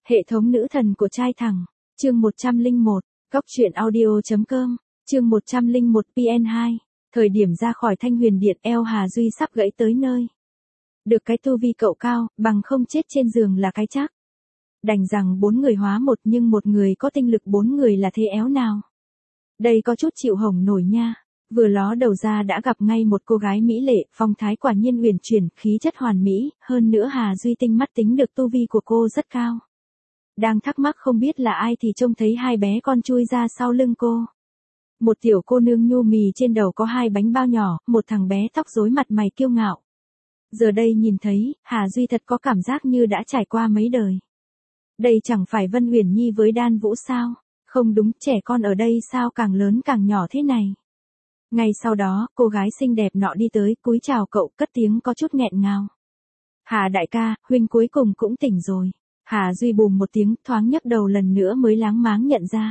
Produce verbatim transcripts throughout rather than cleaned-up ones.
Hệ thống nữ thần của trai thẳng, chương một trăm lẻ một, góc truyện audio.com, chương một trăm lẻ một pê en hai, thời điểm ra khỏi Thanh Huyền Điện eo Hà Duy sắp gãy tới nơi. Được cái tu vi cậu cao, bằng không chết trên giường là cái chắc. Đành rằng bốn người hóa một nhưng một người có tinh lực bốn người là thế éo nào. Đây có chút chịu hổng nổi nha. Vừa ló đầu ra đã gặp ngay một cô gái mỹ lệ, phong thái quả nhiên uyển chuyển, khí chất hoàn mỹ, hơn nữa Hà Duy tinh mắt tính được tu vi của cô rất cao. Đang thắc mắc không biết là ai thì trông thấy hai bé con chui ra sau lưng cô. Một tiểu cô nương nhu mì trên đầu có hai bánh bao nhỏ, một thằng bé tóc rối mặt mày kiêu ngạo. Giờ đây nhìn thấy, Hà Duy thật có cảm giác như đã trải qua mấy đời. Đây chẳng phải Vân Uyển Nhi với Đan Vũ sao? Không đúng, trẻ con ở đây sao càng lớn càng nhỏ thế này? Ngay sau đó, cô gái xinh đẹp nọ đi tới, cúi chào cậu, cất tiếng có chút nghẹn ngào. Hà đại ca, huynh cuối cùng cũng tỉnh rồi. Hà Duy bùm một tiếng, thoáng nhấc đầu lần nữa mới láng máng nhận ra.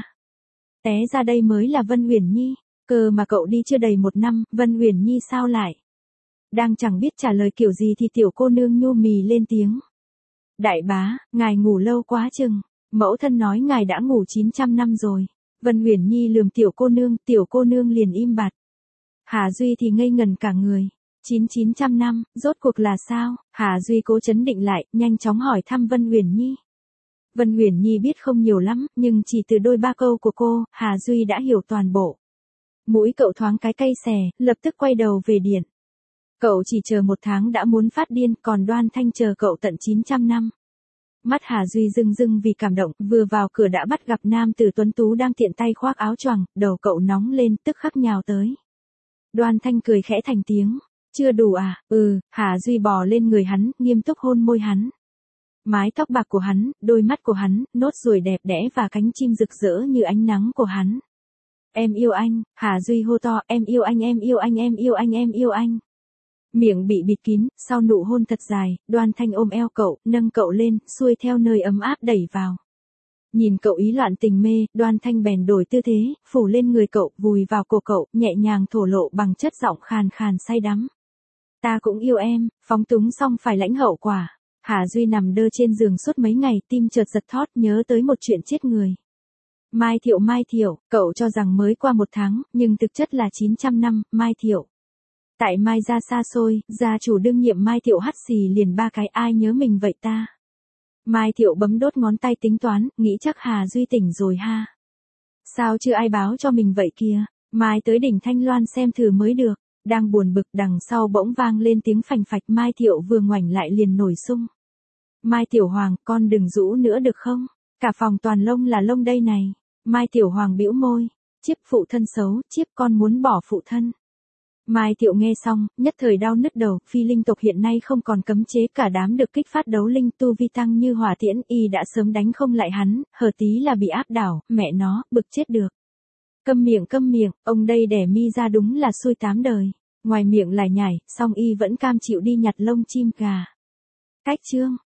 Té ra đây mới là Vân Uyển Nhi, cơ mà cậu đi chưa đầy một năm, Vân Uyển Nhi sao lại? Đang chẳng biết trả lời kiểu gì thì tiểu cô nương nhu mì lên tiếng. Đại bá, ngài ngủ lâu quá chừng, mẫu thân nói ngài đã ngủ chín trăm năm rồi. Vân Uyển Nhi lườm tiểu cô nương, tiểu cô nương liền im bặt. Hà Duy thì ngây ngần cả người. Chín chín trăm năm, rốt cuộc là sao? Hà Duy cố chấn định lại, nhanh chóng hỏi thăm Vân Uyển Nhi. Vân Uyển Nhi biết không nhiều lắm, nhưng chỉ từ đôi ba câu của cô, Hà Duy đã hiểu toàn bộ. Mũi cậu thoáng cái cay xè, lập tức quay đầu về điện. Cậu chỉ chờ một tháng đã muốn phát điên, còn Đoan Thanh chờ cậu tận chín trăm năm. Mắt Hà Duy rưng rưng vì cảm động, vừa vào cửa đã bắt gặp nam tử tuấn tú đang tiện tay khoác áo choàng, đầu cậu nóng lên, tức khắc nhào tới. Đoan Thanh cười khẽ thành tiếng, chưa đủ à? Ừ. Hà Duy bò lên người hắn, nghiêm túc hôn môi hắn. Mái tóc bạc của hắn, đôi mắt của hắn, nốt ruồi đẹp đẽ và cánh chim rực rỡ như ánh nắng của hắn. Em yêu anh. Hà Duy hô to, em yêu anh, em yêu anh, em yêu anh, em yêu anh. Miệng bị bịt kín, sau nụ hôn thật dài, Đoan Thanh ôm eo cậu, nâng cậu lên, xuôi theo nơi ấm áp đẩy vào. Nhìn cậu ý loạn tình mê, Đoan Thanh bèn đổi tư thế, phủ lên người cậu, vùi vào cổ cậu, nhẹ nhàng thổ lộ bằng chất giọng khàn khàn say đắm. Ta cũng yêu em, phóng túng xong phải lãnh hậu quả. Hà Duy nằm đơ trên giường suốt mấy ngày, tim chợt giật thót nhớ tới một chuyện chết người. Mai Thiệu Mai Thiệu, cậu cho rằng mới qua một tháng, nhưng thực chất là chín trăm năm, Mai Thiệu. Tại Mai gia xa xôi, gia chủ đương nhiệm Mai Thiệu hắt xì liền ba cái, ai nhớ mình vậy ta? Mai Thiệu bấm đốt ngón tay tính toán, nghĩ chắc Hà Duy tỉnh rồi ha. Sao chưa ai báo cho mình vậy kia? Mai tới đỉnh Thanh Loan xem thử mới được. Đang buồn bực, đằng sau bỗng vang lên tiếng phành phạch, Mai Thiệu vừa ngoảnh lại liền nổi sung. Mai Tiểu Hoàng, con đừng rũ nữa được không? Cả phòng toàn lông là lông đây này. Mai Tiểu Hoàng bĩu môi. Chiếp phụ thân xấu, chiếp con muốn bỏ phụ thân. Mai Thiệu nghe xong, nhất thời đau nứt đầu, phi linh tộc hiện nay không còn cấm chế, cả đám được kích phát đấu linh tu vi tăng như hỏa tiễn, y đã sớm đánh không lại hắn, hờ tí là bị áp đảo, mẹ nó, bực chết được. Câm miệng câm miệng, ông đây đẻ mi ra đúng là xui tám đời. Ngoài miệng lại nhảy, song y vẫn cam chịu đi nhặt lông chim gà. Cách chương.